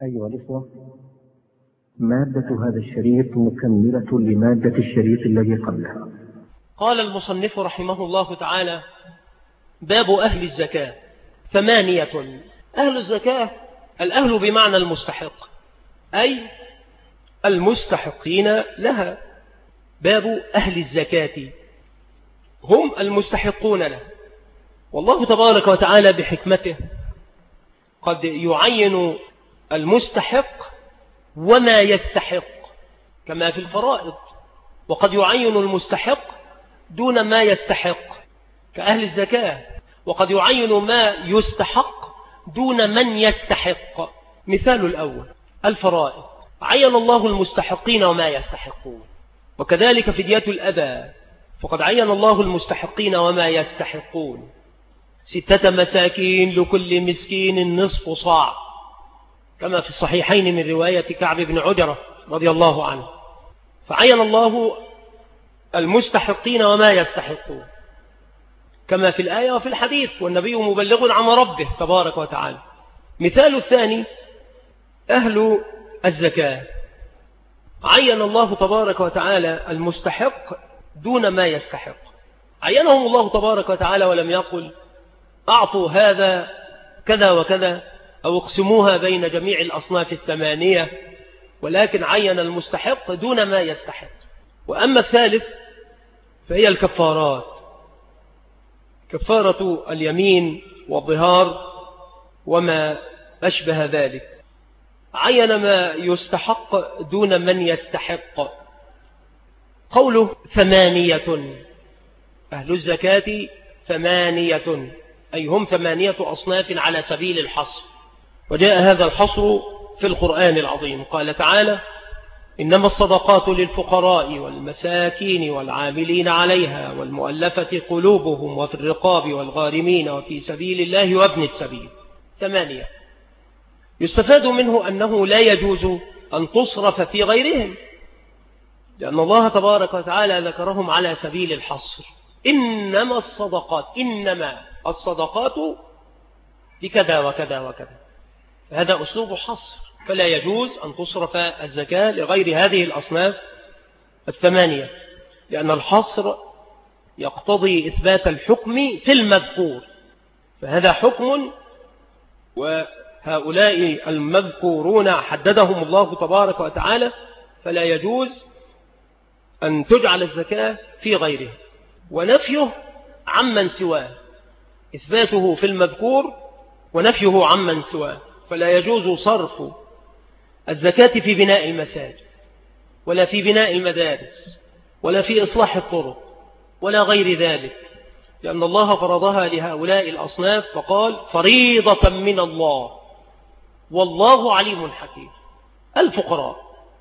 أيها الإخوة، مادة هذا الشريط مكملة لمادة الشريط الذي قبله. قال المصنف رحمه الله تعالى: باب أهل الزكاة 8. أهل الزكاة، الأهل بمعنى المستحق، أي المستحقين لها. باب أهل الزكاة هم المستحقون لها، والله تبارك وتعالى بحكمته قد يعين المستحق وما يستحق كما في الفرائض، وقد يعين المستحق دون ما يستحق كأهل الزكاة، وقد يعين ما يستحق دون من يستحق. مثال الأول الفرائض، عين الله المستحقين وما يستحقون، وكذلك فدية الأذى فقد عين الله المستحقين وما يستحقون. 6 مساكين لكل مسكين نصف صاع كما في الصحيحين من رواية كعب بن عجرة رضي الله عنه، فعين الله المستحقين وما يستحقون كما في الآية وفي الحديث، والنبي مبلغ عن ربه تبارك وتعالى. مثال الثاني أهل الزكاة، عين الله تبارك وتعالى المستحق دون ما يستحق، عينهم الله تبارك وتعالى ولم يقل أعطوا هذا كذا وكذا أو اقسموها بين جميع الأصناف 8، ولكن عين المستحق دون ما يستحق. وأما الثالث فهي الكفارات، كفارة اليمين والظهار وما أشبه ذلك، عين ما يستحق دون من يستحق. قوله 8، أهل الزكاة 8، أي هم 8 أصناف على سبيل الحصر، وجاء هذا الحصر في القرآن العظيم. قال تعالى: إنما الصدقات للفقراء والمساكين والعاملين عليها والمؤلفة قلوبهم وفي الرقاب والغارمين وفي سبيل الله وابن السبيل. 8 يستفاد منه أنه لا يجوز أن تصرف في غيرهم، لأن الله تبارك وتعالى ذكرهم على سبيل الحصر. إنما الصدقات، إنما الصدقات بكذا وكذا وكذا، هذا أسلوب حصر، فلا يجوز أن تصرف الزكاة لغير هذه الأصناف 8، لأن الحصر يقتضي إثبات الحكم في المذكور، فهذا حكم وهؤلاء المذكورون حددهم الله تبارك وتعالى، فلا يجوز أن تجعل الزكاة في غيره. ونفيه عمن سواه، إثباته في المذكور ونفيه عمن سواه، فلا يجوز صرف الزكاة في بناء المساجد ولا في بناء المدارس ولا في إصلاح الطرق ولا غير ذلك، لأن الله فرضها لهؤلاء الأصناف فقال: فريضة من الله والله عليم حكيم. الفقراء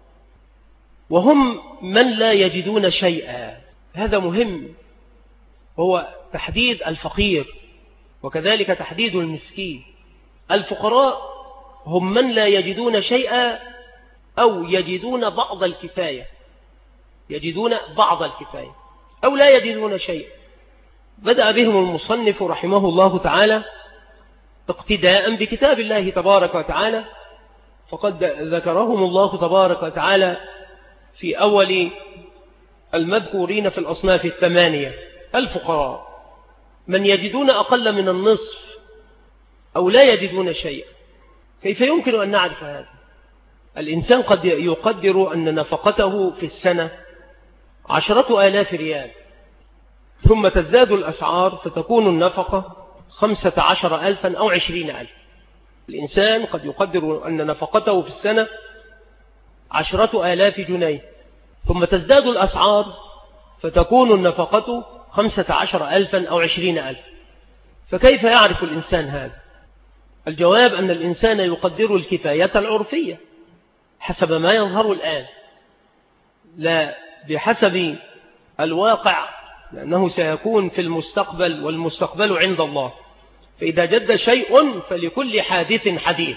وهم من لا يجدون شيئا، هذا مهم، هو تحديد الفقير وكذلك تحديد المسكين. الفقراء هم من لا يجدون شيئا أو يجدون بعض الكفاية، يجدون بعض الكفاية أو لا يجدون شيئا. بدأ بهم المصنف رحمه الله تعالى اقتداء بكتاب الله تبارك وتعالى، فقد ذكرهم الله تبارك وتعالى في أول المذكورين في الأصناف 8. الفقراء من يجدون أقل من النصف أو لا يجدون شيئا. كيف يمكن أن نعرف هذا؟ الإنسان قد يقدر أن نفقته في السنة 10,000 ريال، ثم تزداد الأسعار فتكون النفقة 15,000 أو 20,000. الإنسان قد يقدر أن نفقته في السنة 10,000 جنيه، ثم تزداد الأسعار فتكون النفقة 15,000 أو 20,000. فكيف يعرف الإنسان هذا؟ الجواب أن الإنسان يقدر الكفاية العرفية حسب ما يظهر الآن، لا بحسب الواقع، لأنه سيكون في المستقبل والمستقبل عند الله، فإذا جد شيء فلكل حادث حديث.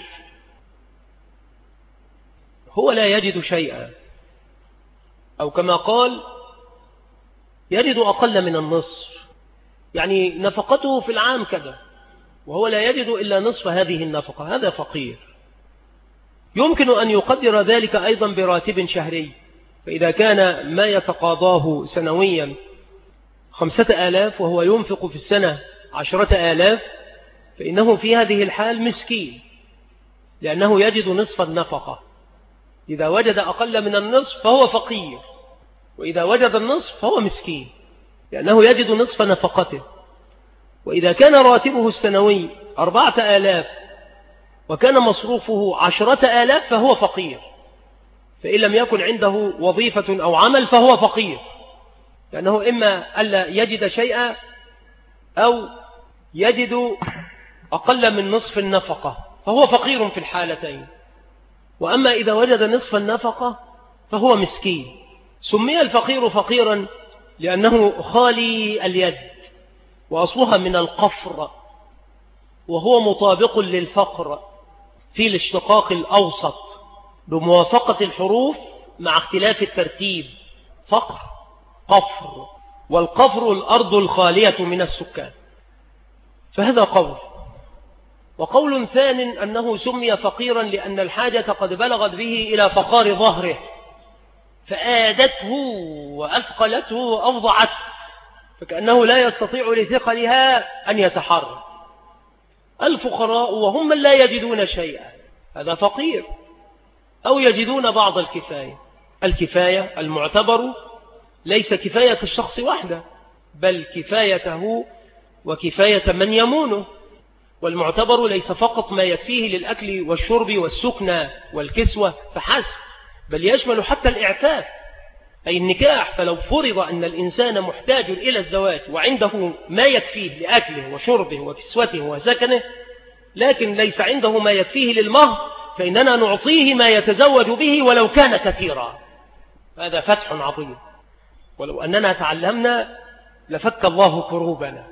هو لا يجد شيئا، أو كما قال يجد أقل من النصف، يعني نفقته في العام كذا وهو لا يجد إلا نصف هذه النفقة، هذا فقير. يمكن أن يقدر ذلك أيضا براتب شهري، فإذا كان ما يتقاضاه سنويا 5,000 وهو ينفق في السنة 10,000 فإنه في هذه الحال مسكين، لأنه يجد نصف النفقة. إذا وجد أقل من النصف فهو فقير، وإذا وجد النصف فهو مسكين لأنه يجد نصف نفقته. وإذا كان راتبه السنوي 4,000 وكان مصروفه 10,000 فهو فقير، فإن لم يكن عنده وظيفة أو عمل فهو فقير، لأنه إما ألا يجد شيئا أو يجد أقل من نصف النفقة فهو فقير في الحالتين. وأما إذا وجد نصف النفقة فهو مسكين. سمي الفقير فقيرا لأنه خالي اليد، وأصلها من القفر، وهو مطابق للفقر في الاشتقاق الأوسط بموافقة الحروف مع اختلاف الترتيب. فقر قفر، والقفر الأرض الخالية من السكان. فهذا قول. وقول ثان أنه سمي فقيرا لأن الحاجة قد بلغت به إلى فقار ظهره فآدته وأثقلته وأفضعته، فكأنه لا يستطيع لثقلها أن يتحرك. الفقراء وهم من لا يجدون شيئا هذا فقير، أو يجدون بعض الكفاية. الكفاية المعتبر ليس كفاية الشخص وحده، بل كفايته وكفاية من يمونه. والمعتبر ليس فقط ما يكفيه للأكل والشرب والسكنى والكسوة فحسب، بل يشمل حتى الإعفاف أي النكاح. فلو فرض أن الإنسان محتاج إلى الزواج وعنده ما يكفيه لأكله وشربه وكسوته وسكنه، لكن ليس عنده ما يكفيه للمهر، فإننا نعطيه ما يتزوج به ولو كان كثيرا. هذا فتح عظيم، ولو أننا تعلمنا لفك الله كروبنا.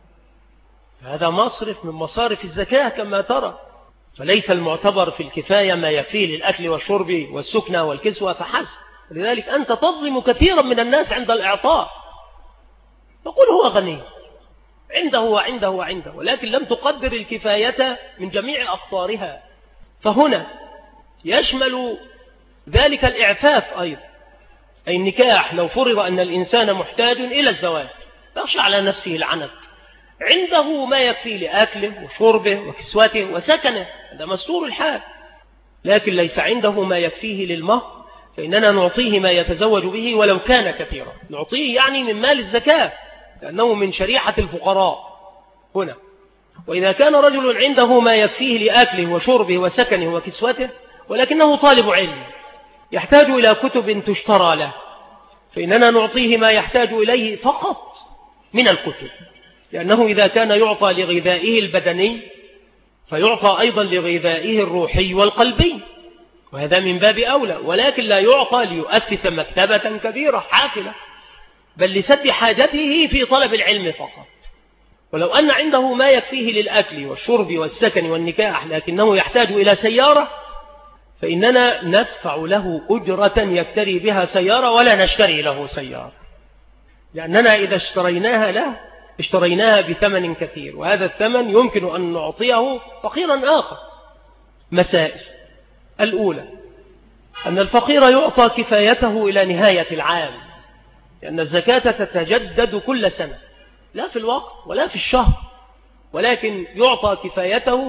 هذا مصرف من مصارف الزكاة كما ترى. فليس المعتبر في الكفاية ما يكفيه للأكل والشرب والسكنى والكسوة فحسب. لذلك أنت تظلم كثيرا من الناس عند الإعطاء، تقول هو غني عنده وعنده وعنده، ولكن لم تقدر الكفاية من جميع أقطارها. فهنا يشمل ذلك الإعفاف أيضا، أي النكاح. لو فرض أن الإنسان محتاج إلى الزواج يخشى على نفسه العنت، عنده ما يكفي لأكله وشربه وكسوته وسكنه، هذا مستور الحال، لكن ليس عنده ما يكفيه للمهر، فإننا نعطيه ما يتزوج به ولو كان كثيرا. نعطيه يعني من مال الزكاة، لأنه من شريحة الفقراء هنا. وإذا كان رجل عنده ما يكفيه لأكله وشربه وسكنه وكسوته، ولكنه طالب علم يحتاج إلى كتب تشترى له، فإننا نعطيه ما يحتاج إليه فقط من الكتب، لأنه إذا كان يعطى لغذائه البدني فيعطى أيضا لغذائه الروحي والقلبي، وهذا من باب أولى. ولكن لا يعطى ليؤسس مكتبة كبيرة حافلة، بل لسد حاجته في طلب العلم فقط. ولو أن عنده ما يكفيه للأكل والشرب والسكن والنكاح لكنه يحتاج إلى سيارة، فإننا ندفع له أجرة يكتري بها سيارة ولا نشتري له سيارة، لأننا إذا اشتريناها له اشتريناها بثمن كثير، وهذا الثمن يمكن أن نعطيه فقيرا آخر. مسائل: الأولى أن الفقير يعطى كفايته إلى نهاية العام، لأن الزكاة تتجدد كل سنة، لا في الوقت ولا في الشهر، ولكن يعطى كفايته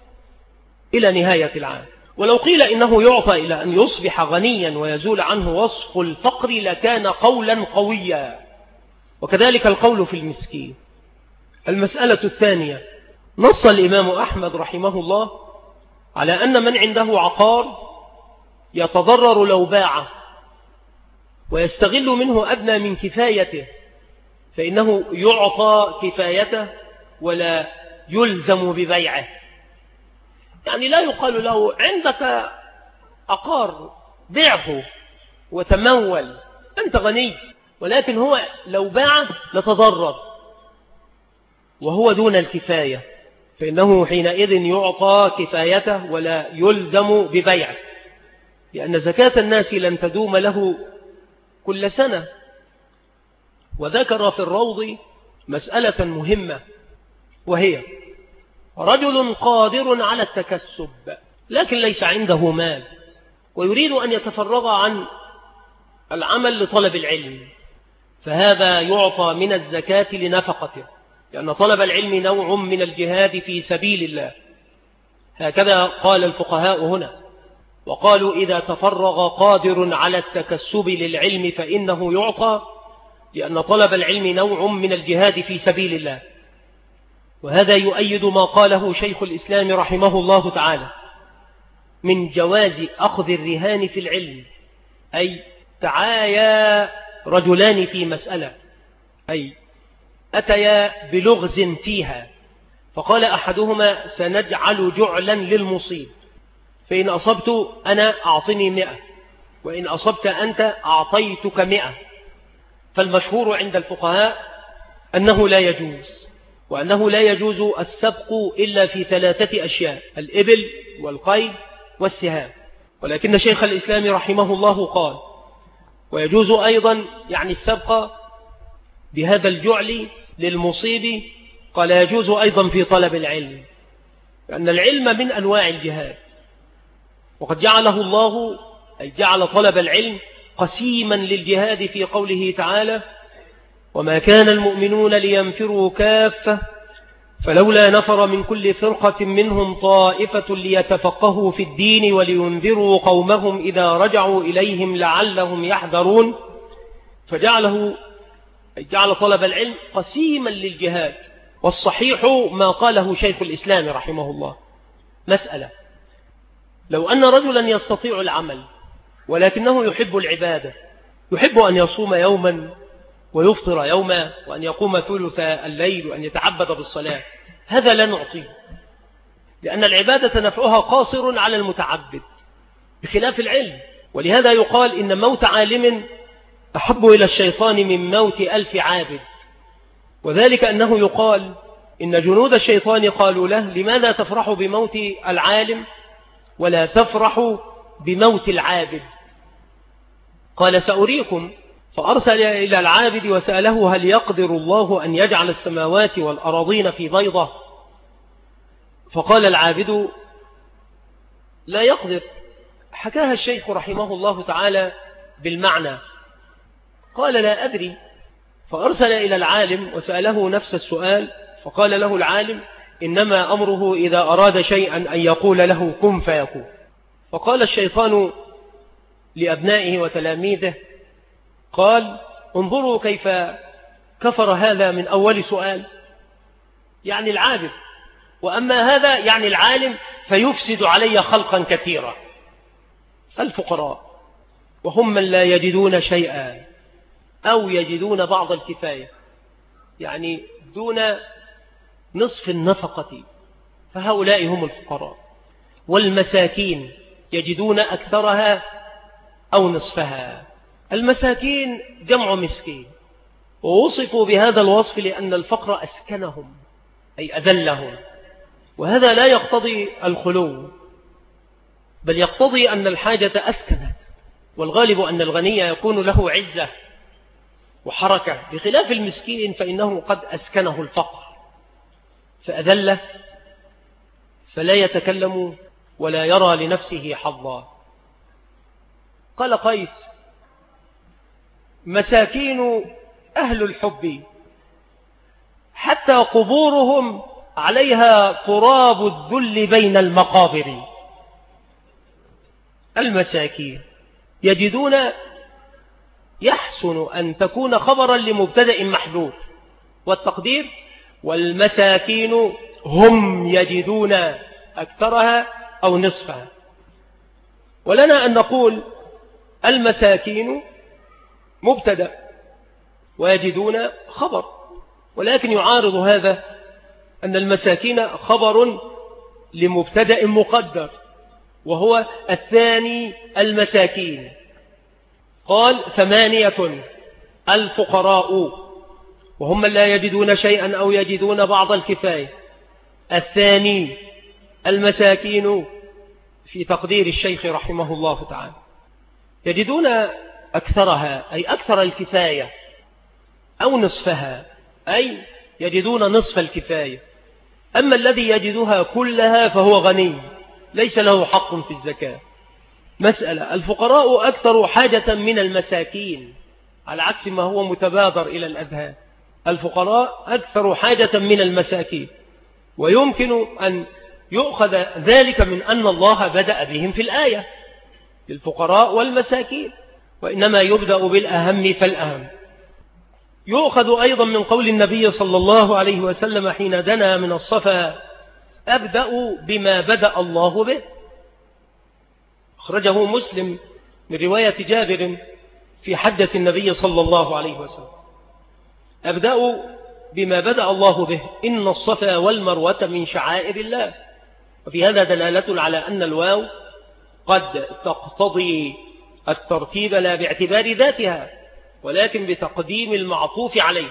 إلى نهاية العام. ولو قيل إنه يعطى إلى أن يصبح غنيا ويزول عنه وصف الفقر لكان قولا قويا، وكذلك القول في المسكين. المسألة الثانية: نص الإمام أحمد رحمه الله على أن من عنده عقار يتضرر لو باعه ويستغل منه أدنى من كفايته، فإنه يعطى كفايته ولا يلزم ببيعه. يعني لا يقال له عندك عقار بيعه وتمول، أنت غني، ولكن هو لو باعه لتضرر وهو دون الكفاية، فإنه حينئذ يعطى كفايته ولا يلزم ببيعه، لأن زكاة الناس لن تدوم له كل سنة. وذكر في الروض مسألة مهمة، وهي: رجل قادر على التكسب لكن ليس عنده مال ويريد أن يتفرغ عن العمل لطلب العلم، فهذا يعطى من الزكاة لنفقته، لأن طلب العلم نوع من الجهاد في سبيل الله. هكذا قال الفقهاء هنا، وقالوا إذا تفرغ قادر على التكسب للعلم فإنه يعطى، لأن طلب العلم نوع من الجهاد في سبيل الله. وهذا يؤيد ما قاله شيخ الإسلام رحمه الله تعالى من جواز أخذ الرهان في العلم، أي تعايا رجلان في مسألة، أي أتيا بلغز فيها، فقال أحدهما سنجعل جعلا للمصيب، فإن أصبت أنا أعطني 100، وإن أصبت أنت أعطيتك 100. فالمشهور عند الفقهاء أنه لا يجوز، وأنه لا يجوز السبق إلا في 3 أشياء: الإبل والقيد والسهام. ولكن شيخ الإسلام رحمه الله قال ويجوز أيضا يعني السبق بهذا الجعل للمصيب، قال يجوز أيضا في طلب العلم، لأن العلم من أنواع الجهاد، وقد جعله الله أي جعل طلب العلم قسيما للجهاد في قوله تعالى: وما كان المؤمنون لينفروا كافة فلولا نفر من كل فرقة منهم طائفة ليتفقهوا في الدين ولينذروا قومهم إذا رجعوا إليهم لعلهم يحذرون. فجعله أي جعل طلب العلم قسيما للجهاد. والصحيح ما قاله شيخ الإسلام رحمه الله، مسألة: لو أن رجلا يستطيع العمل ولكنه يحب العبادة، يحب أن يصوم يوما ويفطر يوما، وأن يقوم ثلث الليل، وأن يتعبد بالصلاة، هذا لا نعطيه، لأن العبادة نفعها قاصر على المتعبد بخلاف العلم. ولهذا يقال إن موت عالم أحب إلى الشيطان من موت 1000 عابد، وذلك أنه يقال إن جنود الشيطان قالوا له: لماذا تفرح بموت العالم ولا تفرح بموت العابد؟ قال: سأريكم. فأرسل إلى العابد وسأله: هل يقدر الله أن يجعل السماوات والأراضين في بيضة؟ فقال العابد: لا يقدر. حكاها الشيخ رحمه الله تعالى بالمعنى، قال: لا أدري. فأرسل إلى العالم وسأله نفس السؤال، فقال له العالم: إنما أمره إذا أراد شيئا أن يقول له كن فيكون. فقال الشيطان لأبنائه وتلاميذه، قال: انظروا كيف كفر هذا من أول سؤال، يعني العابد، وأما هذا يعني العالم فيفسد علي خلقا كثيرا. الفقراء وهم من لا يجدون شيئا أو يجدون بعض الكفاية، يعني دون نصف النفقة، فهؤلاء هم الفقراء. والمساكين يجدون أكثرها أو نصفها. المساكين جمع مسكين، ووصفوا بهذا الوصف لأن الفقر أسكنهم أي أذلهم، وهذا لا يقتضي الخلو، بل يقتضي أن الحاجة أسكنت، والغالب أن الغني يكون له عزة وحركة، بخلاف المسكين فإنه قد أسكنه الفقر فأذله، فلا يتكلم ولا يرى لنفسه حظا. قال قيس: مساكين أهل الحب حتى قبورهم عليها تراب الذل بين المقابر. المساكين يجدون، يحسن أن تكون خبرا لمبتدأ محذوف، والتقدير: والمساكين هم يجدون أكثرها أو نصفها. ولنا أن نقول المساكين مبتدأ ويجدون خبر، ولكن يعارض هذا أن المساكين خبر لمبتدأ مقدر وهو الثاني المساكين. قال: 8 الفقراء وهم من لا يجدون شيئا أو يجدون بعض الكفاية. الثاني المساكين في تقدير الشيخ رحمه الله تعالى، يجدون أكثرها أي أكثر الكفاية أو نصفها أي يجدون نصف الكفاية. أما الذي يجدها كلها فهو غني، ليس له حق في الزكاة. مسألة: الفقراء أكثر حاجة من المساكين، على عكس ما هو متبادر إلى الأذهان. الفقراء أكثر حاجة من المساكين، ويمكن أن يؤخذ ذلك من أن الله بدأ بهم في الآية، الفقراء والمساكين، وإنما يبدأ بالأهم فالأهم. يؤخذ أيضا من قول النبي صلى الله عليه وسلم حين دنا من الصفا: أبدأ بما بدأ الله به. أخرجه مسلم من رواية جابر في حجة النبي صلى الله عليه وسلم: أبدأ بما بدأ الله به، إن الصفا والمروة من شعائر الله. وفي هذا دلالة على أن الواو قد تقتضي الترتيب لا باعتبار ذاتها، ولكن بتقديم المعطوف عليه،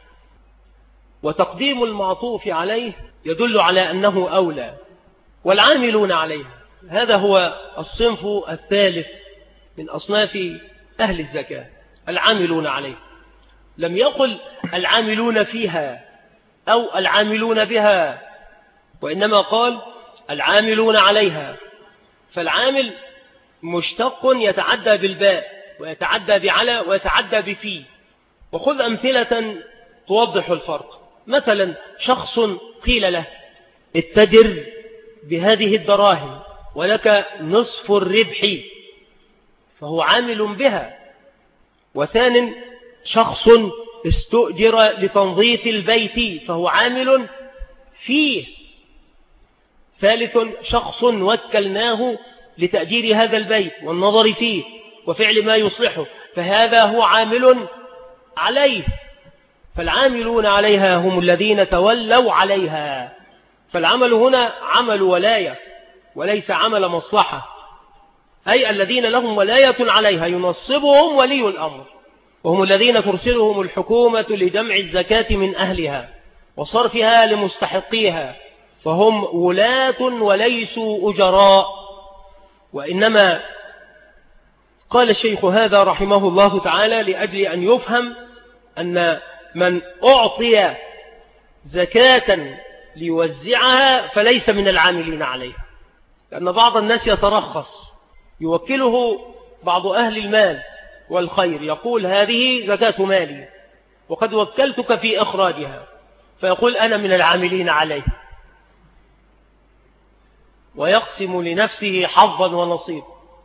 وتقديم المعطوف عليه يدل على أنه أولى. والعاملون عليه، هذا هو الصنف الثالث من أصناف أهل الزكاة، العاملون عليه. لم يقل العاملون فيها أو العاملون بها، وإنما قال العاملون عليها. فالعامل مشتق يتعدى بالباء ويتعدى بعلى ويتعدى بفي. وخذ أمثلة توضح الفرق. مثلا شخص قيل له: اتجر بهذه الدراهم ولك نصف الربح، فهو عامل بها. وثان شخص استؤجر لتنظيف البيت، فهو عامل فيه. ثالث شخص وكلناه لتأجير هذا البيت والنظر فيه وفعل ما يصلحه، فهذا هو عامل عليه. فالعاملون عليها هم الذين تولوا عليها. فالعمل هنا عمل ولاية وليس عمل مصلحة، أي الذين لهم ولاية عليها ينصبهم ولي الأمر، وهم الذين ترسلهم الحكومة لجمع الزكاة من أهلها وصرفها لمستحقيها، فهم ولاة وليسوا أجراء. وإنما قال الشيخ هذا رحمه الله تعالى لأجل أن يفهم أن من أعطي زكاة ليوزعها فليس من العاملين عليها، لأن بعض الناس يترخص، يوكله بعض أهل المال والخير، يقول هذه زكاة مالي وقد وكلتك في إخراجها، فيقول أنا من العاملين عليه، ويقسم لنفسه حظا ونصيب.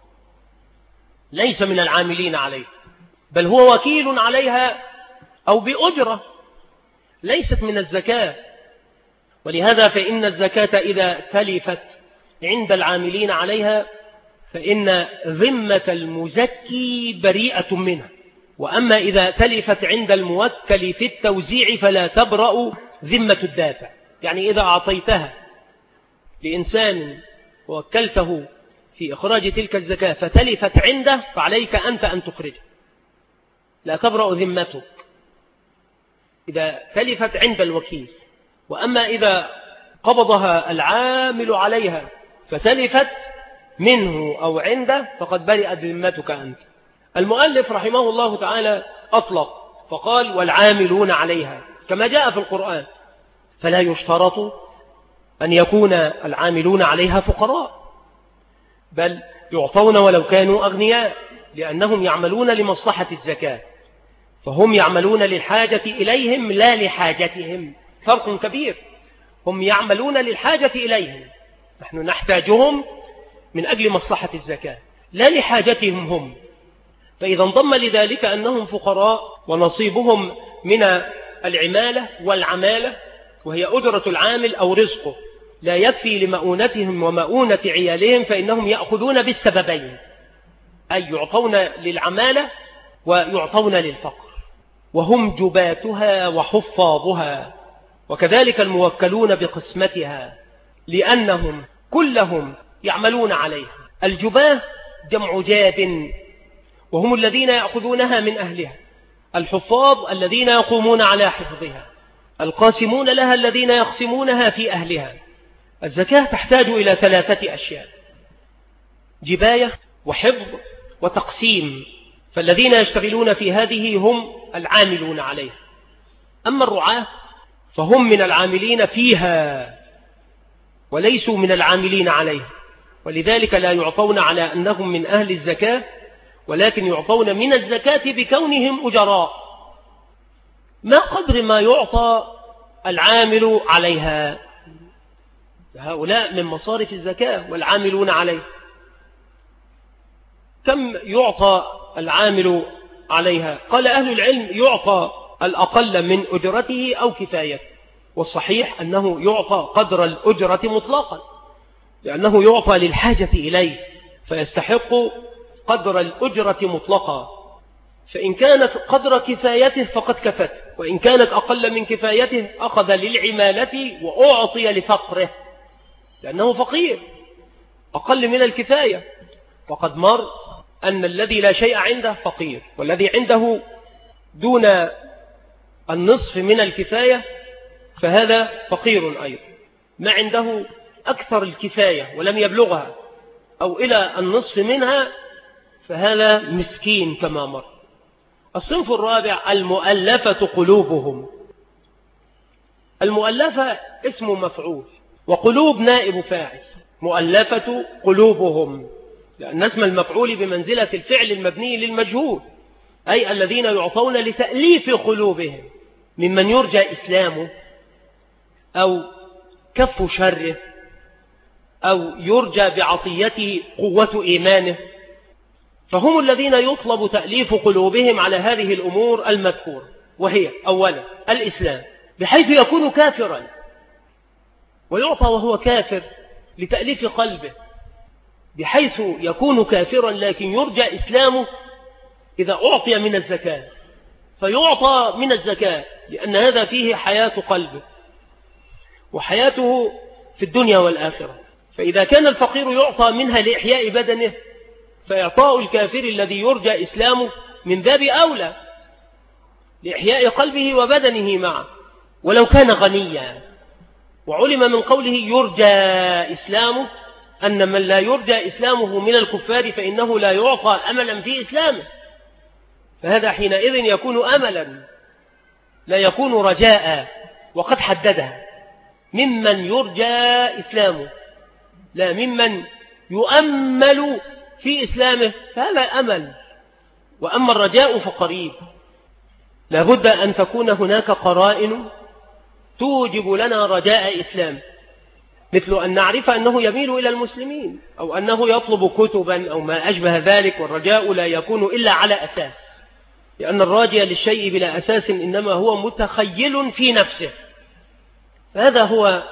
ليس من العاملين عليه، بل هو وكيل عليها أو بأجرة، ليست من الزكاة. ولهذا فإن الزكاة إذا تلفت عند العاملين عليها فإن ذمة المزكي بريئة منها، وأما إذا تلفت عند الموكل في التوزيع فلا تبرأ ذمة الدافع. يعني إذا أعطيتها لإنسان ووكلته في إخراج تلك الزكاة فتلفت عنده فعليك أنت أن تخرجها، لا تبرأ ذمتك إذا تلفت عند الوكيل. وأما إذا قبضها العامل عليها فتلفت منه أو عنده فقد برئت ذمتك أنت. المؤلف رحمه الله تعالى أطلق فقال والعاملون عليها كما جاء في القرآن، فلا يشترط أن يكون العاملون عليها فقراء، بل يعطون ولو كانوا أغنياء، لأنهم يعملون لمصلحة الزكاة، فهم يعملون للحاجة إليهم لا لحاجتهم. فرق كبير، هم يعملون للحاجة إليهم، نحن نحتاجهم من أجل مصلحة الزكاة لا لحاجتهم هم. فإذا انضم لذلك أنهم فقراء ونصيبهم من العمالة والعمالة، وهي أجرة العامل أو رزقه، لا يكفي لمؤونتهم ومؤونة عيالهم، فإنهم يأخذون بالسببين، أي يعطون للعمالة ويعطون للفقر، وهم جباتها وحفاظها، وكذلك الموكلون بقسمتها، لأنهم كلهم يعملون عليها. الجباه جمع جاب، وهم الذين يأخذونها من أهلها. الحفاظ الذين يقومون على حفظها. القاسمون لها الذين يقسمونها في أهلها. الزكاة تحتاج إلى 3 أشياء: جباية وحفظ وتقسيم، فالذين يشتغلون في هذه هم العاملون عليها. أما الرعاة فهم من العاملين فيها وليسوا من العاملين عليها، ولذلك لا يعطون على أنهم من أهل الزكاة، ولكن يعطون من الزكاة بكونهم أجراء، ما قدر ما يعطى العامل عليها. هؤلاء من مصارف الزكاة والعاملون عليه. كم يعطى العامل عليها؟ قال أهل العلم يعطى الأقل من أجرته أو كفايته، والصحيح أنه يعطى قدر الأجرة مطلقا، لأنه يعطى للحاجة إليه فيستحق قدر الأجرة مطلقا، فإن كانت قدر كفايته فقد كفت، وإن كانت أقل من كفايته أخذ للعمالة وأعطي لفقره، لأنه فقير أقل من الكفاية. وقد مر أن الذي لا شيء عنده فقير، والذي عنده دون النصف من الكفاية فهذا فقير أيضا. ما عنده أكثر الكفاية ولم يبلغها أو إلى النصف منها فهذا مسكين كما مر. الصنف الرابع المؤلفة قلوبهم. المؤلفة اسم مفعول، وقلوب نائب فاعل. مؤلفة قلوبهم، لأن اسم المفعول بمنزلة الفعل المبني للمجهول، أي الذين يعطون لتأليف قلوبهم، ممن يرجى إسلامه أو كف شره أو يرجى بعطيته قوة إيمانه، فهم الذين يطلب تأليف قلوبهم على هذه الأمور المذكورة، وهي أولا الإسلام، بحيث يكون كافرا ويعطى وهو كافر لتأليف قلبه، بحيث يكون كافرا لكن يرجى إسلامه إذا أعطي من الزكاة فيعطى من الزكاة، لأن هذا فيه حياة قلبه وحياته في الدنيا والآخرة. فإذا كان الفقير يعطى منها لإحياء بدنه، فإعطاء الكافر الذي يرجى إسلامه من باب أولى لإحياء قلبه وبدنه معه، ولو كان غنيا. وعلم من قوله يرجى إسلامه أن من لا يرجى إسلامه من الكفار فإنه لا يعطى أملا في إسلامه، فهذا حينئذ يكون أملا لا يكون رجاء، وقد حددها ممن يرجى إسلامه لا ممن يؤمل في إسلامه، فهذا أمل. وأما الرجاء فقريب، لابد أن تكون هناك قرائن توجب لنا رجاء إسلام، مثل أن نعرف أنه يميل إلى المسلمين أو أنه يطلب كتبا أو ما أشبه ذلك، والرجاء لا يكون إلا على أساس، لأن الراجي للشيء بلا أساس إنما هو متخيل في نفسه، فهذا هو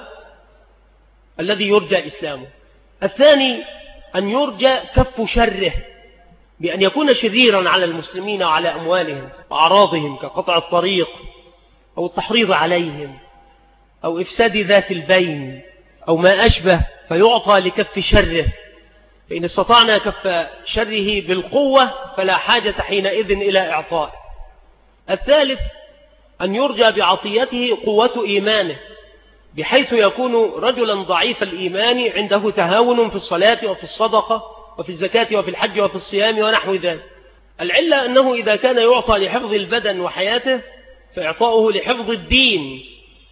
الذي يرجى إسلامه. الثاني أن يرجى كف شره، بأن يكون شريرا على المسلمين وعلى أموالهم وأعراضهم، كقطع الطريق أو التحريض عليهم أو إفساد ذات البين أو ما أشبه، فيعطى لكف شره، فإن استطعنا كف شره بالقوة فلا حاجة حينئذ إلى إعطاء. الثالث أن يرجى بعطيته قوة إيمانه، بحيث يكون رجلا ضعيف الإيمان عنده تهاون في الصلاة وفي الصدقة وفي الزكاة وفي الحج وفي الصيام ونحو ذلك. العلة أنه إذا كان يعطى لحفظ البدن وحياته فإعطاؤه لحفظ الدين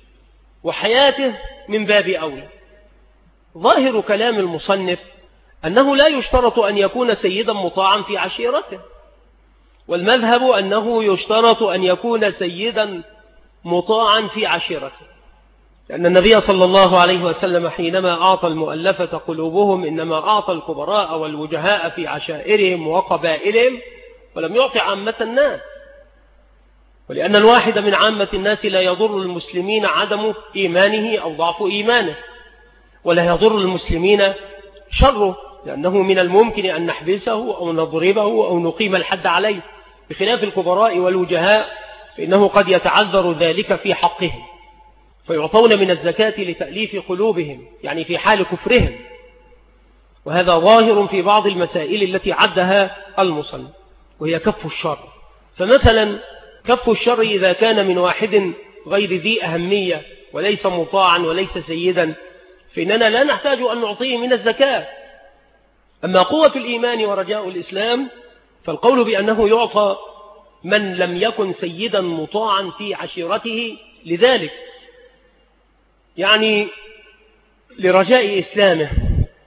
وحياته من باب أولى. ظاهر كلام المصنف أنه لا يشترط أن يكون سيدا مطاعا في عشيرته، والمذهب أنه يشترط أن يكون سيدا مطاعا في عشيرته، لأن النبي صلى الله عليه وسلم حينما أعطى المؤلفة قلوبهم إنما أعطى الكبراء والوجهاء في عشائرهم وقبائلهم، ولم يعطي عامة الناس، ولأن الواحد من عامة الناس لا يضر المسلمين عدم إيمانه أو ضعف إيمانه، ولا يضر المسلمين شره، لأنه من الممكن أن نحبسه أو نضربه أو نقيم الحد عليه، بخلاف الكبراء والوجهاء فإنه قد يتعذر ذلك في حقهم، فيعطون من الزكاة لتأليف قلوبهم، يعني في حال كفرهم، وهذا ظاهر في بعض المسائل التي عدها المصنف، وهي كف الشر. فمثلا كف الشر إذا كان من واحد غير ذي أهمية وليس مطاعا وليس سيدا فإننا لا نحتاج أن نعطيه من الزكاة. أما قوة الإيمان ورجاء الإسلام فالقول بأنه يعطى من لم يكن سيدا مطاعا في عشيرته لذلك، يعني لرجاء إسلامه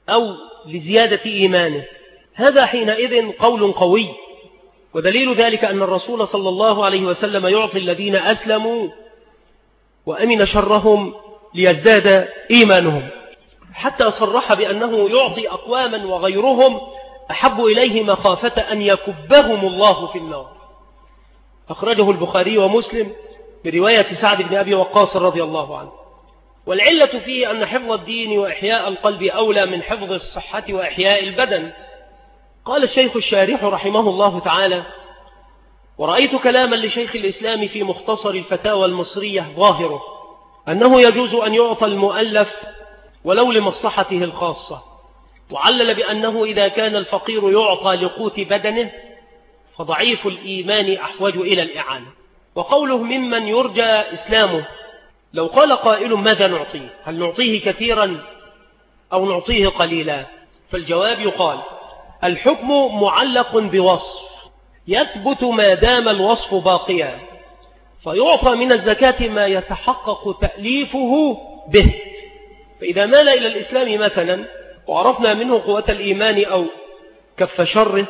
أو لزيادة إيمانه، هذا حينئذ قول قوي. ودليل ذلك أن الرسول صلى الله عليه وسلم يعطي الذين أسلموا وأمن شرهم ليزداد إيمانهم، حتى صرح بأنه يعطي أقواما وغيرهم أحب إليه مخافة أن يكبهم الله في النار. أخرجه البخاري ومسلم برواية سعد بن أبي وقاص رضي الله عنه. والعلة فيه أن حفظ الدين وإحياء القلب أولى من حفظ الصحة وإحياء البدن. قال الشيخ الشارح رحمه الله تعالى: ورأيت كلاما لشيخ الإسلام في مختصر الفتاوى المصرية ظاهره أنه يجوز أن يعطى المؤلف ولو لمصلحته الخاصة، وعلل بأنه إذا كان الفقير يعطى لقوت بدنه فضعيف الإيمان أحوج إلى الإعانة. وقوله ممن يرجى إسلامه، لو قال قائل ماذا نعطيه؟ هل نعطيه كثيرا أو نعطيه قليلا؟ فالجواب يقال: الحكم معلق بوصف يثبت ما دام الوصف باقيا، فيعطى من الزكاة ما يتحقق تأليفه به. فإذا مال إلى الإسلام مثلا وعرفنا منه قوة الإيمان أو كف شره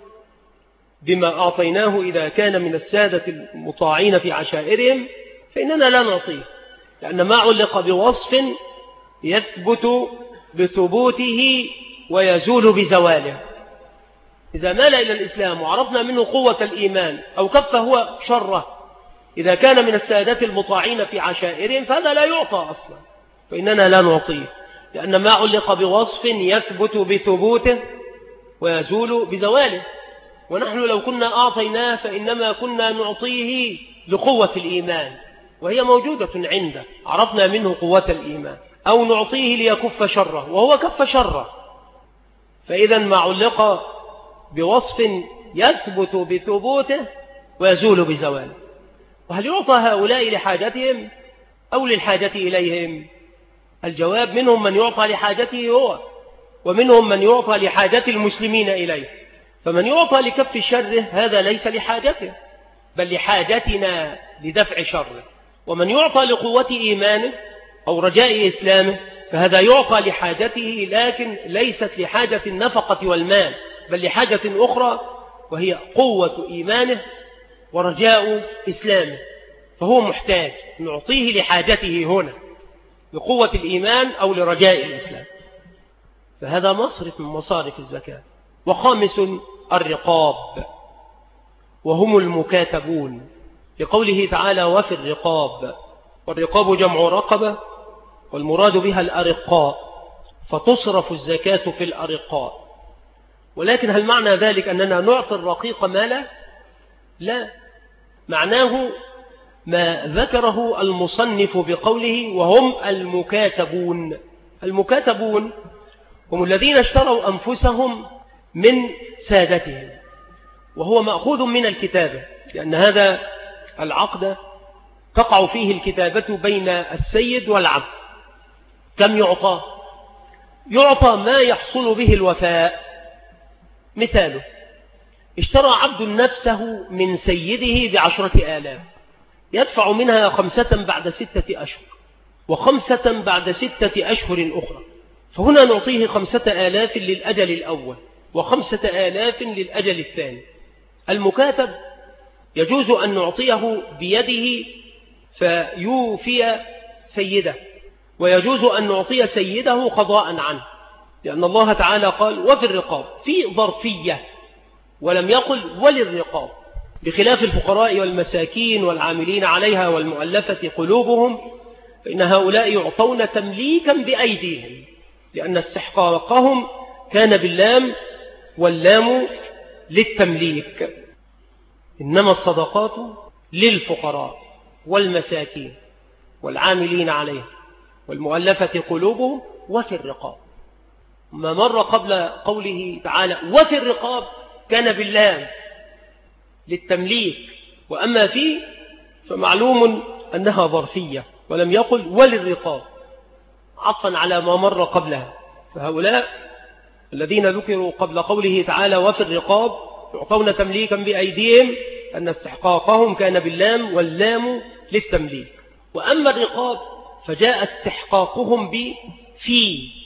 بما أعطيناه إذا كان من السادة المطاعين في عشائرهم، فإننا لا نعطيه، لأن ما علق بوصف يثبت بثبوته ويزول بزواله. إذا مال إلى الإسلام وعرفنا منه قوة الإيمان أو كف هو شره إذا كان من السادة المطاعين في عشائرهم، فهذا لا يعطى أصلا، فإننا لا نعطيه، لأن ما علق بوصف يثبت بثبوته ويزول بزواله. ونحن لو كنا أعطيناه فإنما كنا نعطيه لقوة الإيمان، وهي موجودة عنده، عرفنا منه قوة الإيمان، أو نعطيه ليكف شره وهو كف شره. فإذا ما علق بوصف يثبت بثبوته ويزول بزواله. وهل يعطى هؤلاء لحاجتهم أو للحاجة إليهم؟ الجواب: منهم من يعطى لحاجته هو، ومنهم من يعطى لحاجة المسلمين إليه. فمن يعطى لكف شره هذا ليس لحاجته، بل لحاجتنا لدفع شره. ومن يعطى لقوة إيمانه أو رجاء إسلامه فهذا يعطى لحاجته، لكن ليست لحاجة النفقة والمال، بل لحاجة أخرى، وهي قوة إيمانه ورجاء إسلامه. فهو محتاج، نعطيه لحاجته هنا، لقوة الإيمان أو لرجاء الإسلام. فهذا مصرف من مصارف الزكاة. وخامس: الرقاب، وهم المكاتبون، لقوله تعالى: وفي الرقاب. والرقاب جمع رقبة، والمراد بها الأرقاء، فتصرف الزكاة في الأرقاء. ولكن هل معنى ذلك أننا نعطي الرقيق مالا؟ لا، معناه ما ذكره المصنف بقوله وهم المكاتبون. المكاتبون هم الذين اشتروا أنفسهم من سادتهم، وهو مأخوذ من الكتابة، لأن هذا العقد تقع فيه الكتابة بين السيد والعبد. كم يعطى؟ يعطى ما يحصل به الوفاء. مثاله: اشترى عبد نفسه من سيده ب10,000، يدفع منها 5 بعد 6 أشهر، و5 بعد 6 أشهر أخرى، فهنا نعطيه 5,000 للأجل الأول و5,000 للأجل الثاني. المكاتب يجوز أن نعطيه بيده فيوفي سيده، ويجوز أن نعطي سيده قضاء عنه، لأن الله تعالى قال وفي الرقاب في ظرفية، ولم يقل وللرقاب، بخلاف الفقراء والمساكين والعاملين عليها والمؤلفة قلوبهم، فإن هؤلاء يعطون تمليكا بأيديهم، لأن استحقاقهم كان باللام، واللام للتمليك. إنما الصدقات للفقراء والمساكين والعاملين عليها والمؤلفة قلوبهم وفي الرقاب. ما مر قبل قوله تعالى وفي الرقاب كان باللام للتمليك، وأما فيه فمعلوم أنها ظرفية، ولم يقل وللرقاب عطفا على ما مر قبلها. فهؤلاء الذين ذكروا قبل قوله تعالى وفي الرقاب يعطون تمليكا بأيديهم، أن استحقاقهم كان باللام، واللام للتمليك. وأما الرقاب فجاء استحقاقهم بفي،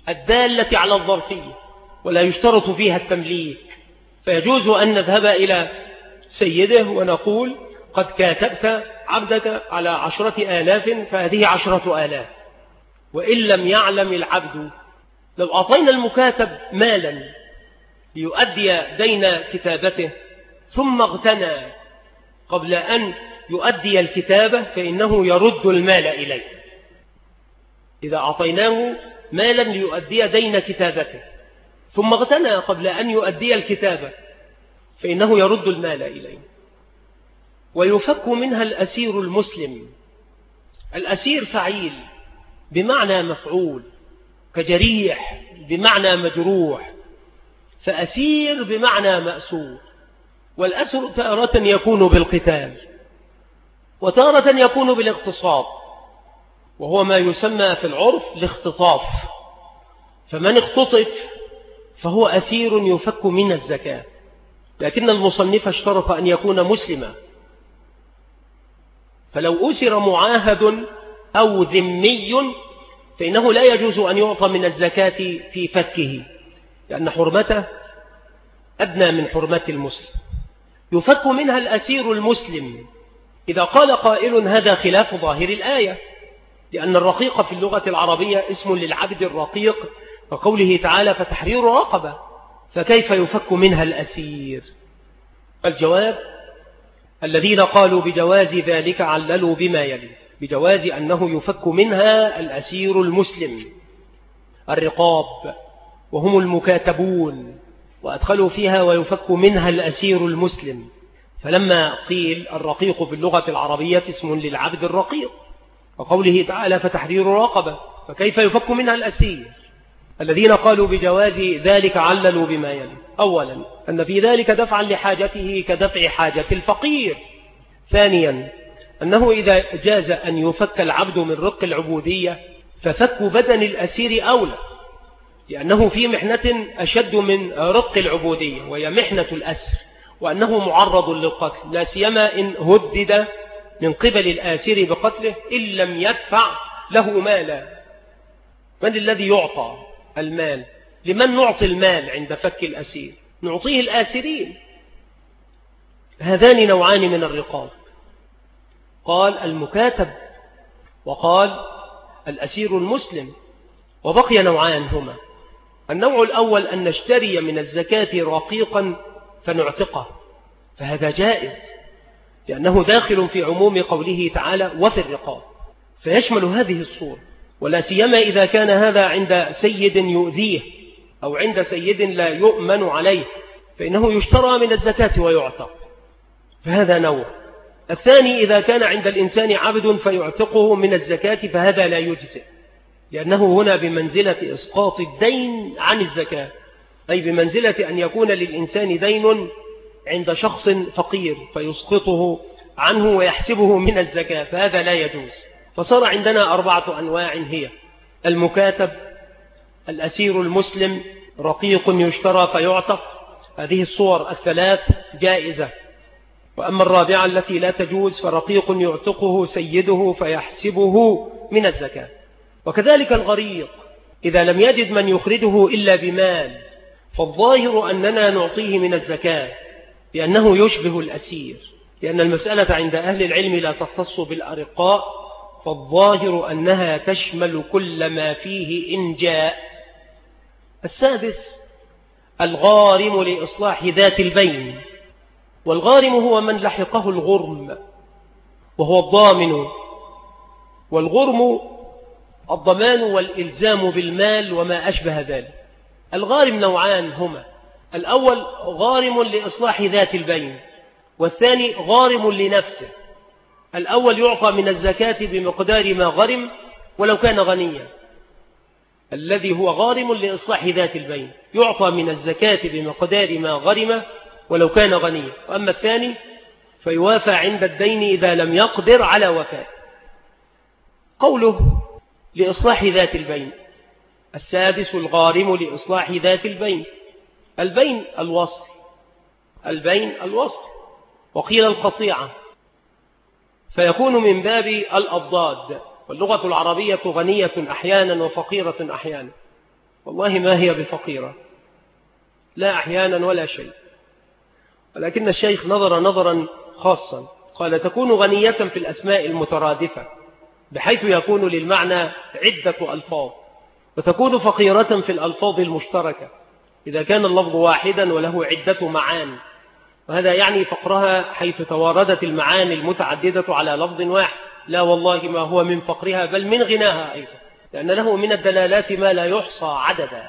الدالة على الظرفية ولا يشترط فيها التمليك، فيجوز أن نذهب إلى سيده ونقول قد كاتبت عبدك على 10,000 فهذه 10,000. وإن لم يعلم العبد، لو أعطينا المكاتب مالا ليؤدي دين كتابته ثم اغتنى قبل أن يؤدي الكتابة فإنه يرد المال إليه. إذا أعطيناه مالا ليؤدي دين كتابته ثم اغتنى قبل أن يؤدي الكتابة فإنه يرد المال إليه. ويفك منها الأسير المسلم. الأسير فعيل بمعنى مفعول، كجريح بمعنى مجروح، فأسير بمعنى مأسور. والأسر تارة يكون بالقتال وتارة يكون بالاغتصاب، وهو ما يسمى في العرف الاختطاف. فمن اختطف فهو أسير يفك من الزكاة، لكن المصنف اشترط أن يكون مسلما. فلو أسر معاهد أو ذمي فإنه لا يجوز أن يعطى من الزكاة في فكه، لأن حرمته أدنى من حرمة المسلم. يفك منها الأسير المسلم. إذا قال قائل هذا خلاف ظاهر الآية، لأن الرقيق في اللغة العربية اسم للعبد الرقيق، وقوله تعالى فتحرير رقبة، فكيف يفك منها الأسير؟ الجواب: الذين قالوا بجواز ذلك عللوا بما يلي: بجواز أنه يفك منها الأسير المسلم، الرقاب وهم المكاتبون، وأدخلوا فيها ويفك منها الأسير المسلم. فلما قيل الرقيق في اللغة العربية اسم للعبد الرقيق، وقوله تعالى فتحرير رقبة، فكيف يفك منها الأسير؟ الذين قالوا بجواز ذلك عللوا بما يلي: أولا أن في ذلك دفعا لحاجته كدفع حاجة الفقير. ثانيا أنه إذا جاز أن يفك العبد من رق العبودية ففك بدن الأسير أولى، لأنه في محنة أشد من رق العبودية وهي محنة الأسر، وأنه معرض للقتل، لا سيما إن هدد من قبل الآسر بقتله إن لم يدفع له مالا. من الذي يعطى المال؟ لمن نعطي المال عند فك الأسير؟ نعطيه الآسرين. هذان نوعان من الرقاب، قال المكاتب وقال الأسير المسلم. وبقي نوعان هما: النوع الأول أن نشتري من الزكاة رقيقا فنعتقه، فهذا جائز لأنه داخل في عموم قوله تعالى وفي الرقاب، فيشمل هذه الصورة. ولا سيما إذا كان هذا عند سيد يؤذيه أو عند سيد لا يؤمن عليه، فإنه يشترى من الزكاة ويعتق، فهذا نوع. الثاني إذا كان عند الإنسان عبد فيعتقه من الزكاة، فهذا لا يجزئ، لأنه هنا بمنزلة إسقاط الدين عن الزكاة، أي بمنزلة أن يكون للإنسان دين عند شخص فقير فيسقطه عنه ويحسبه من الزكاة، فهذا لا يجوز. فصار عندنا 4 أنواع هي: المكاتب، الأسير المسلم، رقيق يشترى فيعتق. هذه الصور 3 جائزة. وأما الرابعة التي لا تجوز فرقيق يعتقه سيده فيحسبه من الزكاة. وكذلك الغريق إذا لم يجد من يخرجه إلا بمال، فالظاهر أننا نعطيه من الزكاة لأنه يشبه الأسير، لأن المسألة عند أهل العلم لا تختص بالأرقاء، فالظاهر أنها تشمل كل ما فيه إن جاء. السادس الغارم لإصلاح ذات البين. والغارم هو من لحقه الغرم وهو الضامن. والغرم الضمان والإلزام بالمال وما أشبه ذلك. الغارم نوعان هما: الأول غارم لإصلاح ذات البين، والثاني غارم لنفسه. الأول يعطى من الزكاة بمقدار ما غرم ولو كان غنيا، الذي هو غارم لإصلاح ذات البين يعطى من الزكاة بمقدار ما غرم ولو كان غنيا. وأما الثاني فيوافى عند الدين إذا لم يقدر على وفاء. قوله لإصلاح ذات البين. السادس الغارم لإصلاح ذات البين. البين الوصل، البين الوصل، وقيل القطيعة، فيكون من باب الأضداد. واللغة العربية غنية أحيانا وفقيرة أحيانا، والله ما هي بفقيرة، لا أحيانا ولا شيء. ولكن الشيخ نظر نظرا خاصا، قال تكون غنية في الأسماء المترادفة بحيث يكون للمعنى عدة ألفاظ، وتكون فقيرة في الألفاظ المشتركة إذا كان اللفظ واحدا وله عدة معاني، وهذا يعني فقرها حيث تواردت المعاني المتعددة على لفظ واحد. لا والله ما هو من فقرها بل من غناها أيضا، لأن له من الدلالات ما لا يحصى عددا.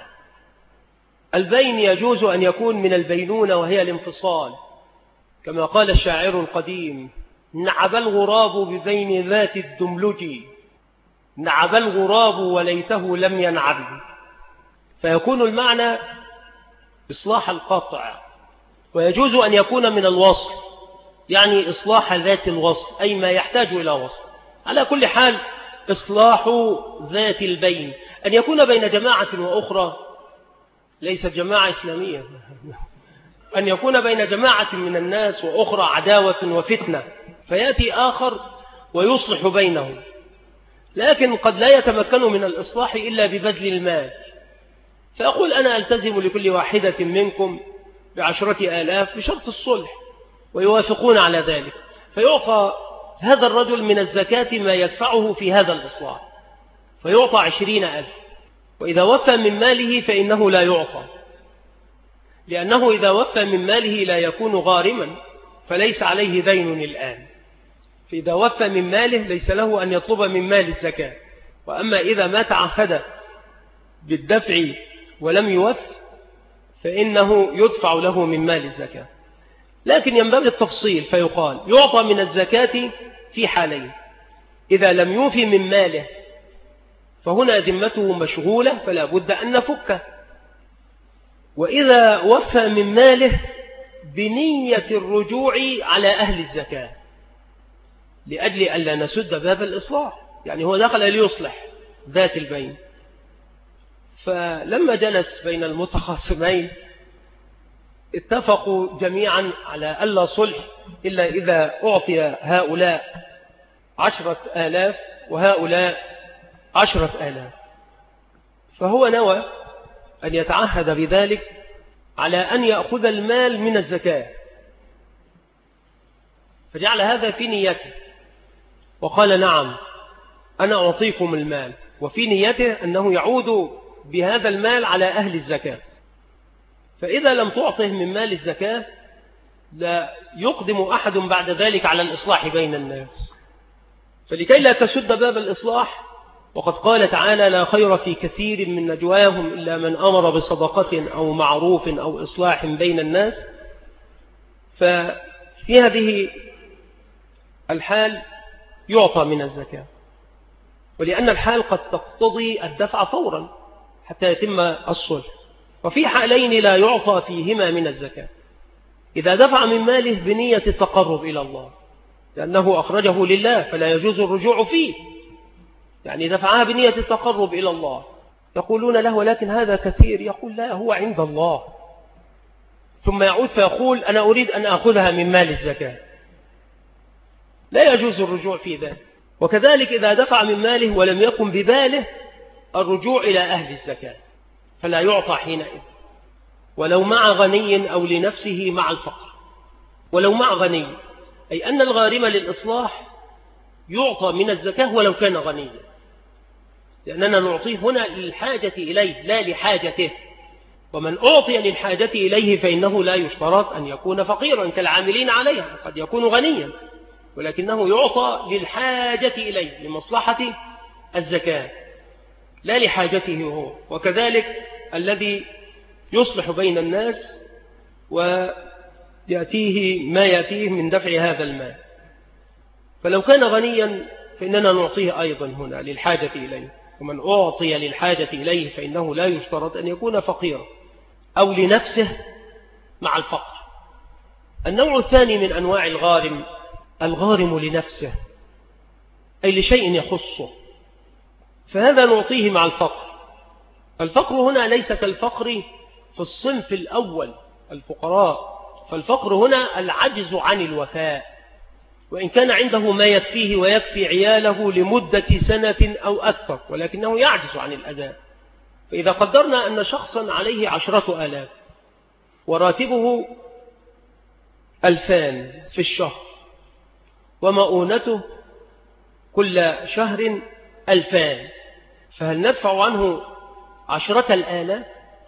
البين يجوز أن يكون من البينونة وهي الانفصال، كما قال الشاعر القديم: نعب الغراب ببين ذات الدملج، نعب الغراب وليته لم ينعب. فيكون المعنى إصلاح القطع، ويجوز أن يكون من الوصل، يعني إصلاح ذات الوصل أي ما يحتاج إلى وصل. على كل حال إصلاح ذات البين، أن يكون بين جماعة وأخرى ليست جماعة إسلامية، أن يكون بين جماعة من الناس وأخرى عداوة وفتنة، فيأتي آخر ويصلح بينهم، لكن قد لا يتمكن من الإصلاح إلا ببذل المال، فأقول أنا ألتزم لكل واحدة منكم ب10,000 بشرط الصلح، ويوافقون على ذلك، فيعطى هذا الرجل من الزكاة ما يدفعه في هذا الإصلاح، فيعطى 20,000. وإذا وفى من ماله فإنه لا يعطى، لأنه إذا وفى من ماله لا يكون غارما، فليس عليه دين الآن. فإذا وفى من ماله ليس له أن يطلب من مال الزكاة. وأما إذا ما تعهد بالدفع ولم يوف فإنه يدفع له من مال الزكاة. لكن ينبغي التفصيل، فيقال يعطى من الزكاة في حالين: إذا لم يوفي من ماله فهنا ذمته مشغولة فلا بد أن نفكه، وإذا وفى من ماله بنية الرجوع على أهل الزكاة لأجل أن لا نسد باب الإصلاح، يعني هو دخل ليصلح ذات البين. فلما جلس بين المتخاصمين اتفقوا جميعا على ألا صلح إلا إذا أعطي هؤلاء 10,000 وهؤلاء 10,000. فهو نوى أن يتعهد بذلك على أن يأخذ المال من الزكاة، فجعل هذا في نيته وقال: نعم أنا أعطيكم المال، وفي نيته أنه يعود بهذا المال على أهل الزكاة. فإذا لم تعطه من مال الزكاة لا يقدم أحد بعد ذلك على الإصلاح بين الناس. فلكي لا تسد باب الإصلاح، وقد قال تعالى: لا خير في كثير من نجواهم إلا من أمر بصدقة أو معروف أو إصلاح بين الناس، ففي هذه الحال يعطى من الزكاة، ولأن الحال قد تقتضي الدفع فورا حتى يتم الصلح. وفي حالين لا يعطى فيهما من الزكاة: إذا دفع من ماله بنية التقرب إلى الله لأنه أخرجه لله فلا يجوز الرجوع فيه، يعني دفعها بنية التقرب إلى الله، يقولون له: ولكن هذا كثير، يقول: لا، هو عند الله. ثم يعود فيقول: أنا أريد أن أخذها من مال الزكاة، لا يجوز الرجوع في ذلك. وكذلك إذا دفع من ماله ولم يكن بباله الرجوع إلى أهل الزكاة فلا يعطى حينئذ، ولو مع غني أو لنفسه مع الفقر. ولو مع غني أي أن الغارم للإصلاح يعطى من الزكاة ولو كان غنيا، لأننا نعطيه هنا للحاجة إليه لا لحاجته، ومن أعطي للحاجة إليه فإنه لا يشترط أن يكون فقيرا كالعاملين عليها، قد يكون غنيا ولكنه يعطى للحاجة إليه لمصلحة الزكاة لا لحاجته هو. وكذلك الذي يصلح بين الناس ويأتيه ما يأتيه من دفع هذا المال، فلو كان غنيا فإننا نعطيه أيضا هنا للحاجة إليه، ومن أعطي للحاجة إليه فإنه لا يشترط أن يكون فقيرا أو لنفسه مع الفقر. النوع الثاني من أنواع الغارم: الغارم لنفسه أي لشيء يخصه، فهذا نعطيه مع الفقر. الفقر هنا ليس كالفقر في الصنف الأول الفقراء، فالفقر هنا العجز عن الوفاء، وإن كان عنده ما يكفيه ويكفي عياله لمدة سنة أو أكثر ولكنه يعجز عن الأداء. فإذا قدرنا أن شخصا عليه 10,000 وراتبه 2,000 في الشهر ومؤونته كل شهر 2,000، فهل ندفع عنه 10,000؟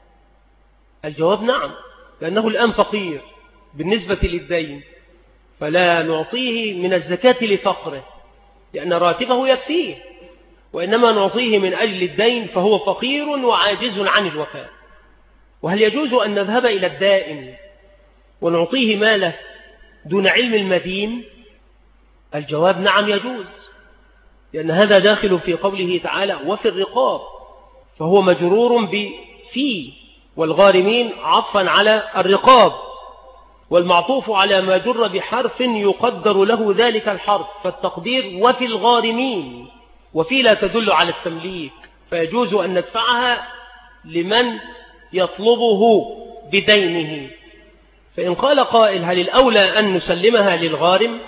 الجواب نعم، لأنه الآن فقير بالنسبة للدين، فلا نعطيه من الزكاة لفقره لأن راتبه يكفيه، وإنما نعطيه من أجل الدين فهو فقير وعاجز عن الوفاء. وهل يجوز أن نذهب إلى الدائن ونعطيه ماله دون علم المدين؟ الجواب نعم يجوز، لأن هذا داخل في قوله تعالى وفي الرقاب، فهو مجرور بفي، والغارمين عطفا على الرقاب، والمعطوف على ما جر بحرف يقدر له ذلك الحرف، فالتقدير وفي الغارمين، وفي لا تدل على التمليك، فيجوز أن ندفعها لمن يطلبه بدينه. فإن قال قائل هل الأولى أن نسلمها للغارم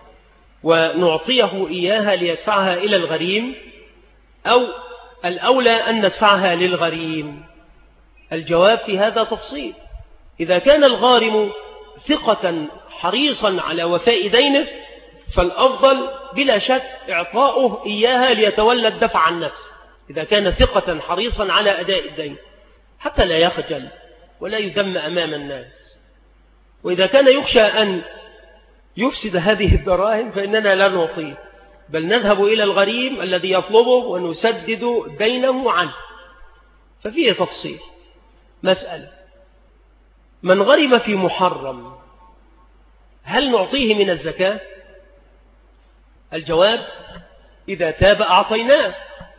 ونعطيه إياها ليدفعها إلى الغريم، أو الأولى أن ندفعها للغريم؟ الجواب في هذا تفصيل. إذا كان الغارم ثقة حريصا على وفاء دينه فالأفضل بلا شك إعطاؤه إياها ليتولى الدفع عن نفسه، إذا كان ثقة حريصا على أداء الدين حتى لا يخجل ولا يدم أمام الناس. وإذا كان يخشى أن يفسد هذه الدراهم فإننا لا نعطيه، بل نذهب إلى الغريم الذي يطلبه ونسدد دينه عنه. ففيه تفصيل. مسألة: من غرم في محرم هل نعطيه من الزكاة؟ الجواب: إذا تاب أعطيناه،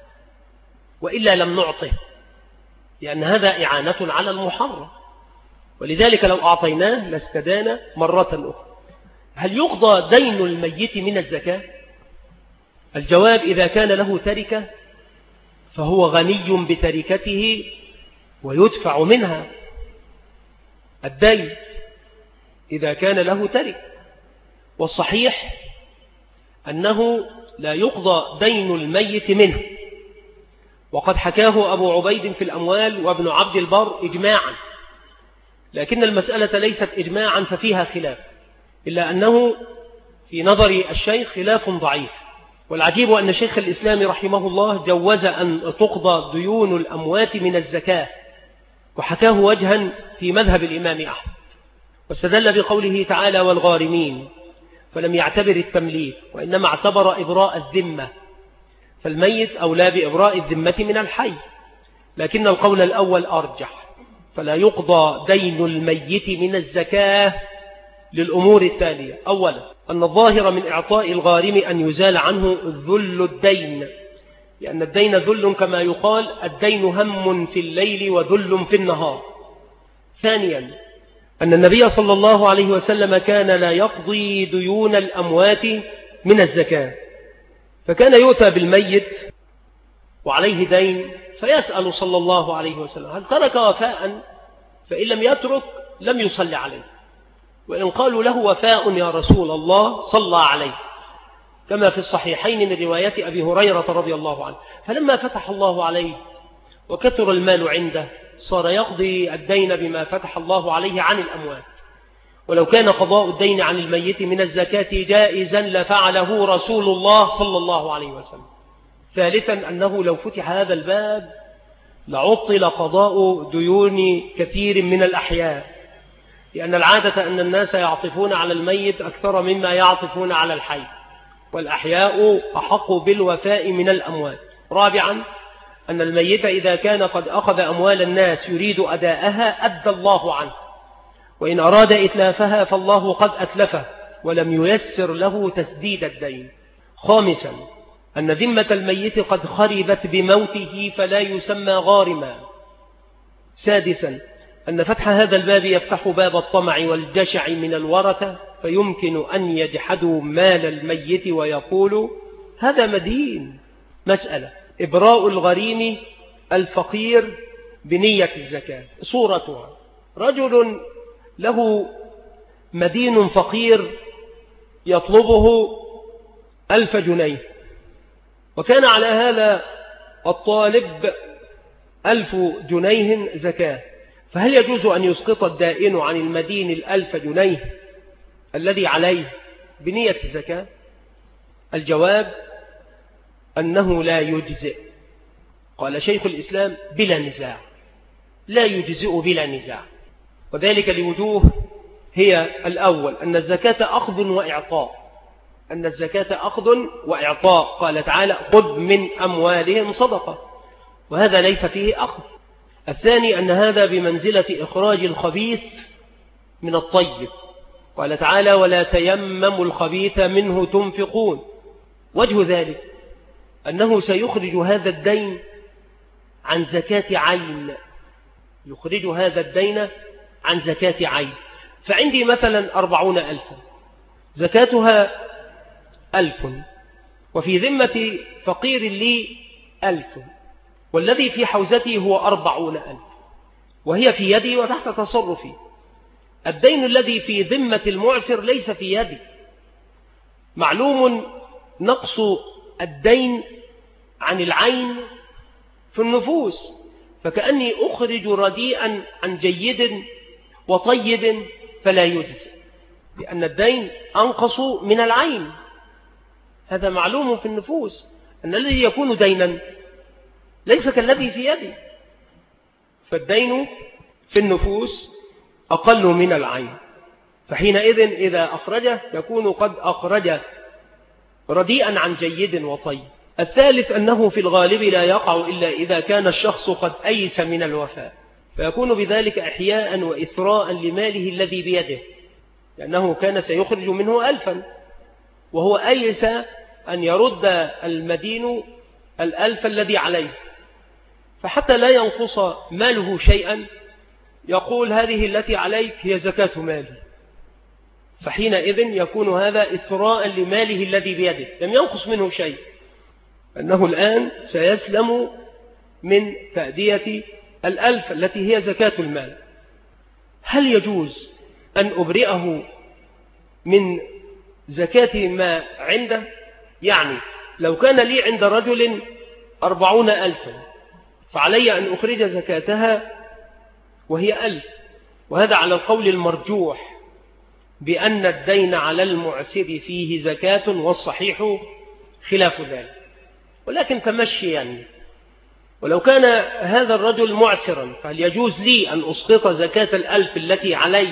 وإلا لم نعطه، لأن هذا إعانة على المحرم، ولذلك لو أعطيناه لاستدان مرة أخرى. هل يقضى دين الميت من الزكاة؟ الجواب: إذا كان له تركة فهو غني بتركته ويدفع منها الدين إذا كان له ترك. والصحيح أنه لا يقضى دين الميت منه، وقد حكاه أبو عبيد في الأموال وابن عبد البر إجماعا، لكن المسألة ليست إجماعا ففيها خلاف، إلا أنه في نظر الشيخ خلاف ضعيف. والعجيب أن شيخ الإسلام رحمه الله جوز أن تقضى ديون الأموات من الزكاة، وحكاه وجها في مذهب الإمام أحمد، واستدل بقوله تعالى والغارمين، فلم يعتبر التمليك وإنما اعتبر إبراء الذمة، فالميت أولى بإبراء الذمة من الحي، لكن القول الأول أرجح، فلا يقضى دين الميت من الزكاة للأمور التالية: أولا أن الظاهر من إعطاء الغارم أن يزال عنه ذل الدين، لأن الدين ذل كما يقال الدين هم في الليل وذل في النهار. ثانيا أن النبي صلى الله عليه وسلم كان لا يقضي ديون الأموات من الزكاة، فكان يؤتى بالميت وعليه دين فيسأل صلى الله عليه وسلم هل ترك وفاء، فإن لم يترك لم يصلي عليه، وإن قالوا له وفاء يا رسول الله صلى عليه، كما في الصحيحين من رواية أبي هريرة رضي الله عنه. فلما فتح الله عليه وكثر المال عنده صار يقضي الدين بما فتح الله عليه عن الأموات، ولو كان قضاء الدين عن الميت من الزكاة جائزا لفعله رسول الله صلى الله عليه وسلم. ثالثا أنه لو فتح هذا الباب لعطل قضاء ديون كثير من الأحياء، لأن العادة أن الناس يعطفون على الميت أكثر مما يعطفون على الحي، والأحياء أحق بالوفاء من الأموات. رابعا أن الميت إذا كان قد أخذ أموال الناس يريد أداءها أدى الله عنه، وإن أراد إتلافها فالله قد أتلفه ولم ييسر له تسديد الدين. خامسا أن ذمة الميت قد خربت بموته فلا يسمى غارما. سادسا أن فتح هذا الباب يفتح باب الطمع والجشع من الورثة، فيمكن أن يجحدوا مال الميت ويقولوا هذا مدين. مسألة: إبراء الغريم الفقير بنية الزكاة. صورتها: رجل له مدين فقير يطلبه 1000 جنيه، وكان على هذا الطالب 1000 جنيه زكاة، فهل يجوز أن يسقط الدائن عن المدين 1000 جنيه الذي عليه بنية الزكاة؟ الجواب أنه لا يجزئ. قال شيخ الإسلام بلا نزاع، لا يجزئ بلا نزاع، وذلك لوجوه. هي الأول أن الزكاة أخذ وإعطاء، أن الزكاة أخذ وإعطاء، قال تعالى خذ من أموالهم صدقة، وهذا ليس فيه أخذ. الثاني أن هذا بمنزلة إخراج الخبيث من الطيب، قال تعالى ولا تيمموا الخبيث منه تنفقون. وجه ذلك أنه سيخرج هذا الدين عن زكاة عين، يخرج هذا الدين عن زكاة عين. فعندي مثلا 40,000 زكاتها 1000، وفي ذمة فقير لي 1000، والذي في حوزتي هو 40,000، وهي في يدي وتحت تصرفي. الدين الذي في ذمة المعسر ليس في يدي. معلوم نقص الدين عن العين في النفوس، فكأني أخرج رديئا عن جيد وطيب فلا يجزي، لأن الدين أنقص من العين. هذا معلوم في النفوس، أن الذي يكون دينا ليس كالذي في يدي، فالدين في النفوس أقل من العين، فحينئذ إذا أخرجه يكون قد أخرج رديئا عن جيد وطيب. الثالث أنه في الغالب لا يقع إلا إذا كان الشخص قد أيس من الوفاء، فيكون بذلك إحياء وإثراء لماله الذي بيده، لأنه كان سيخرج منه 1000، وهو أيس أن يرد المدين 1000 الذي عليه، فحتى لا ينقص ماله شيئا يقول هذه التي عليك هي زكاة مالي، فحينئذ يكون هذا إثراء لماله الذي بيده، لم ينقص منه شيء، أنه الآن سيسلم من تأدية 1000 التي هي زكاة المال. هل يجوز أن أبرئه من زكاة ما عنده؟ يعني لو كان لي عند رجل 40,000 فعلي أن أخرج زكاتها وهي 1000، وهذا على القول المرجوح بأن الدين على المعسر فيه زكاة، والصحيح خلاف ذلك، ولكن تمشي يعني. ولو كان هذا الرجل معسرا فهل يجوز لي أن أسقط زكاة 1000 التي علي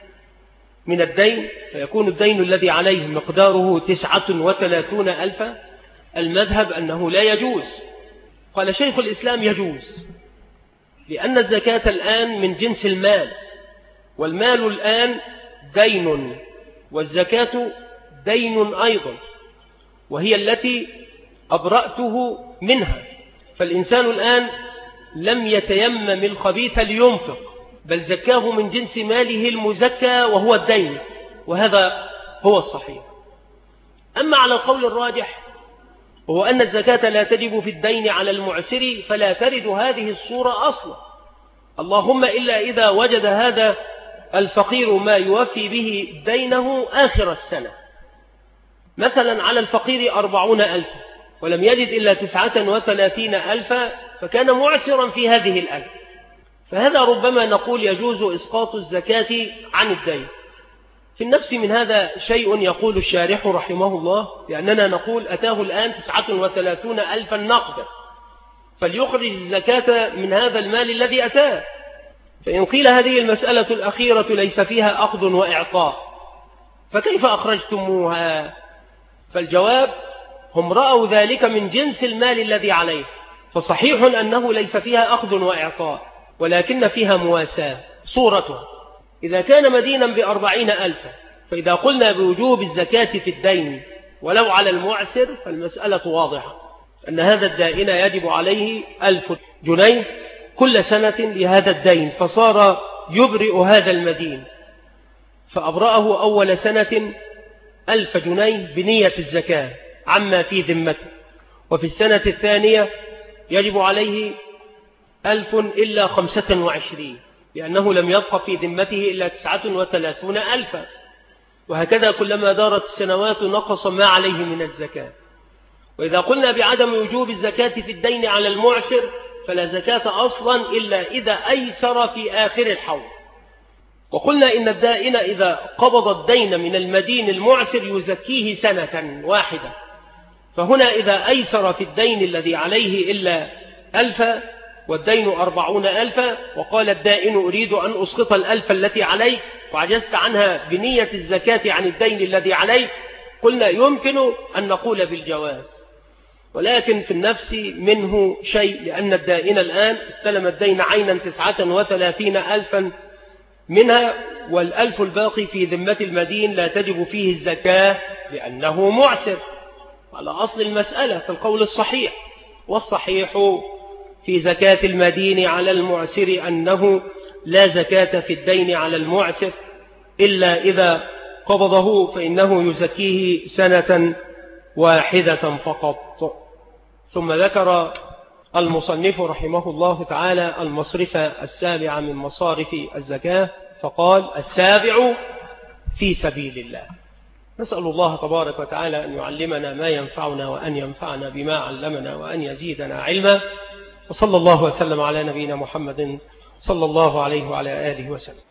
من الدين، فيكون الدين الذي عليه مقداره 39,000؟ المذهب أنه لا يجوز. قال شيخ الإسلام يجوز، لأن الزكاة الآن من جنس المال، والمال الآن دين، والزكاة دين أيضا، وهي التي أبرأته منها. فالإنسان الآن لم يتيمم الخبيث لينفق، بل زكاه من جنس ماله المزكى وهو الدين، وهذا هو الصحيح. أما على القول الراجح وهو أن الزكاة لا تجب في الدين على المعسر، فلا ترد هذه الصورة أصلا، اللهم إلا إذا وجد هذا الفقير ما يوفي به دينه آخر السنة. مثلا على الفقير 40,000 ولم يجد إلا 39,000 فكان معسرا في هذه 1000، فهذا ربما نقول يجوز إسقاط الزكاة عن الدين. في النفس من هذا شيء يقول الشارح رحمه الله، لأننا نقول أتاه الآن 39,000 نقدا، فليخرج الزكاة من هذا المال الذي أتاه. فإن قيل هذه المسألة الأخيرة ليس فيها أخذ وإعطاء، فكيف أخرجتموها؟ فالجواب هم رأوا ذلك من جنس المال الذي عليه، فصحيح أنه ليس فيها أخذ وإعطاء، ولكن فيها مواساة. صورتها إذا كان مدينا ب40,000، فإذا قلنا بوجوب الزكاة في الدين ولو على المعسر فالمسألة واضحة، أن هذا الدائن يجب عليه 1000 جنيه كل سنة لهذا الدين، فصار يبرئ هذا المدين، فأبرأه أول سنة 1000 جنيه بنية الزكاة عما في ذمته، وفي السنة الثانية يجب عليه 1000 إلا 25، لأنه لم يبق في ذمته إلا 39,000، وهكذا كلما دارت السنوات نقص ما عليه من الزكاة. وإذا قلنا بعدم وجوب الزكاة في الدين على المعسر فلا زكاة أصلا إلا إذا أيسر في آخر الحول. وقلنا إن الدائن إذا قبض الدين من المدين المعسر يزكيه سنة واحدة، فهنا إذا أيسر في الدين الذي عليه إلا 1000 والدين 40,000 وقال الدائن أريد أن أسقط 1000 التي علي وعجزت عنها بنية الزكاة عن الدين الذي علي، قلنا يمكن أن نقول بالجواز، ولكن في النفس منه شيء، لأن الدائن الآن استلم الدين عينا 39,000 منها، والألف الباقي في ذمة المدين لا تجب فيه الزكاة لأنه معسر على أصل المسألة في القول الصحيح. والصحيح في زكاة المدين على المعسر أنه لا زكاة في الدين على المعسر إلا إذا قبضه، فإنه يزكيه سنة واحدة فقط. ثم ذكر المصنف رحمه الله تعالى المصرف السابع من مصارف الزكاة، فقال: السابع في سبيل الله. نسأل الله تبارك وتعالى أن يعلمنا ما ينفعنا وأن ينفعنا بما علمنا وأن يزيدنا علما. وصلى الله وسلم على نبينا محمد صلى الله عليه وعلى آله وسلم.